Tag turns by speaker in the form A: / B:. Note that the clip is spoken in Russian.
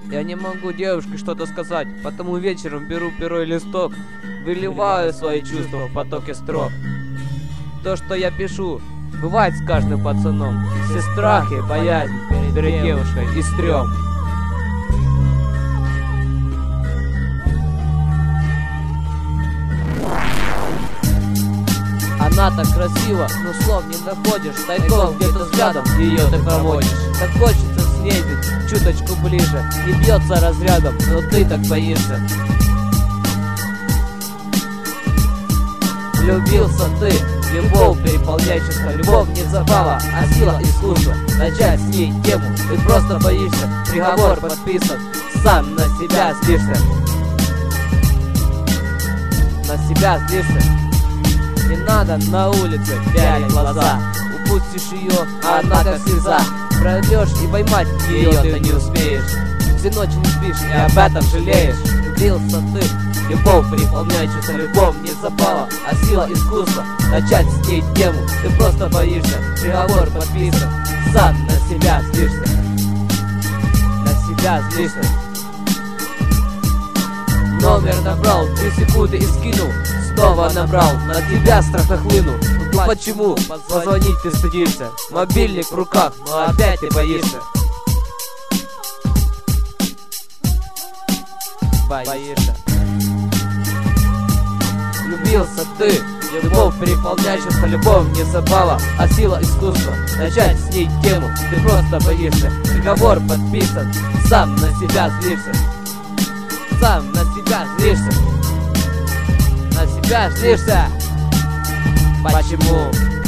A: Я не могу девушке что-то сказать, потому вечером беру перо и листок, выливаю свои чувства в потоке строк. То, что я пишу, бывает с каждым пацаном. Все страхи, боязнь перед девушкой и стрём. Она так красива, но слов не находишь. Тайком где-то взглядом ее ты проводишь. Так хочется с ней быть чуточку ближе. Не бьется разрядом, но ты так боишься. Влюбился ты, любовь переполняющая. Любовь не забава, а сила искусства. Начать с ней тему, ты просто боишься. Приговор подписан, сам на себя злишься. На себя злишься. Не надо на улице пялить глаза. Упустишь ее, а она как слеза. Пройдешь и поймать ее ты не успеешь. Всю ночь не спишь и об этом жалеешь. Влюбился ты, любовь переполняющаяся. Любовь не забава, а сила искусства. Начать с ней тему, ты просто боишься. Приговор подписан, сам на себя злишься. На себя злишься. Номер набрал, 3 секунды и скинул. Снова набрал, на тебя страх нахлынул. Ну почему позвонить ты стыдишься? Мобильник в руках, но опять ты боишься. Боишься. Влюбился ты, любовь переполняющая. Любовь не забава, а сила искусства. Начать с ней тему, ты просто боишься. Приговор подписан, сам на себя злишься. Сам на себя злишься. На себя злишься. Почему?